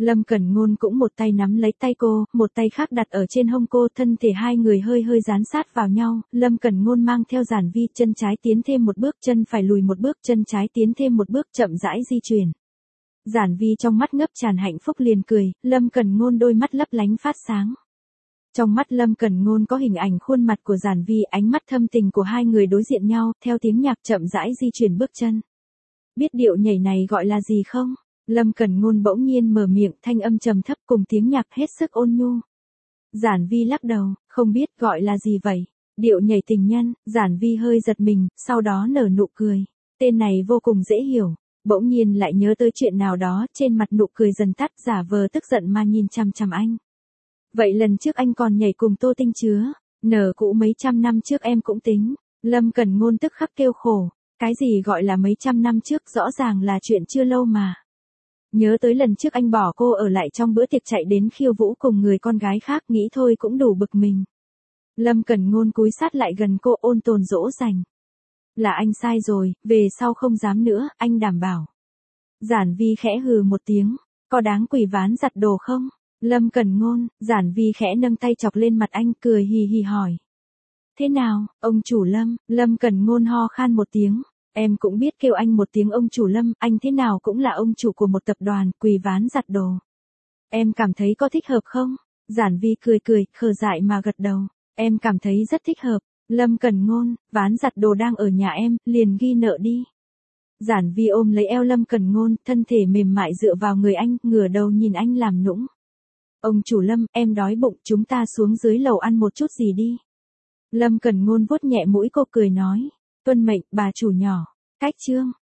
Lâm Cẩn Ngôn cũng một tay nắm lấy tay cô, một tay khác đặt ở trên hông cô, thân thể hai người hơi hơi dán sát vào nhau, Lâm Cẩn Ngôn mang theo Giản Vi, chân trái tiến thêm một bước, chân phải lùi một bước, chân trái tiến thêm một bước, chậm rãi di chuyển. Giản Vi trong mắt ngập tràn hạnh phúc liền cười, Lâm Cẩn Ngôn đôi mắt lấp lánh phát sáng. Trong mắt Lâm Cẩn Ngôn có hình ảnh khuôn mặt của Giản Vi, ánh mắt thâm tình của hai người đối diện nhau, theo tiếng nhạc chậm rãi di chuyển bước chân. Biết điệu nhảy này gọi là gì không? Lâm Cẩn Ngôn bỗng nhiên mở miệng, thanh âm trầm thấp cùng tiếng nhạc hết sức ôn nhu. Giản Vi lắc đầu, không biết gọi là gì vậy. Điệu nhảy tình nhân. Giản Vi hơi giật mình, sau đó nở nụ cười. Tên này vô cùng dễ hiểu. Bỗng nhiên lại nhớ tới chuyện nào đó, trên mặt nụ cười dần tắt, giả vờ tức giận mà nhìn chằm chằm anh. Vậy lần trước anh còn nhảy cùng Tô Tinh chứa, nở cũ mấy trăm năm trước em cũng tính. Lâm Cẩn Ngôn tức khắc kêu khổ. Cái gì gọi là mấy trăm năm trước, rõ ràng là chuyện chưa lâu mà. Nhớ tới lần trước anh bỏ cô ở lại trong bữa tiệc chạy đến khiêu vũ cùng người con gái khác, nghĩ thôi cũng đủ bực mình. Lâm Cẩn Ngôn cúi sát lại gần cô, ôn tồn dỗ dành. Là anh sai rồi, về sau không dám nữa, anh đảm bảo. Giản Vi khẽ hừ một tiếng, có đáng quỳ ván giặt đồ không? Lâm Cẩn Ngôn. Giản Vi khẽ nâng tay chọc lên mặt anh, cười hì hì hỏi. Thế nào, ông chủ Lâm? Lâm Cẩn Ngôn ho khan một tiếng. Em cũng biết kêu anh một tiếng ông chủ Lâm, anh thế nào cũng là ông chủ của một tập đoàn, quỳ ván giặt đồ. Em cảm thấy có thích hợp không? Giản Vi cười cười, khờ dại mà gật đầu. Em cảm thấy rất thích hợp. Lâm Cẩn Ngôn, ván giặt đồ đang ở nhà em, liền ghi nợ đi. Giản Vi ôm lấy eo Lâm Cẩn Ngôn, thân thể mềm mại dựa vào người anh, ngửa đầu nhìn anh làm nũng. Ông chủ Lâm, em đói bụng, chúng ta xuống dưới lầu ăn một chút gì đi. Lâm Cẩn Ngôn vuốt nhẹ mũi cô, cười nói. Tuân mệnh, bà chủ nhỏ. Cách chương.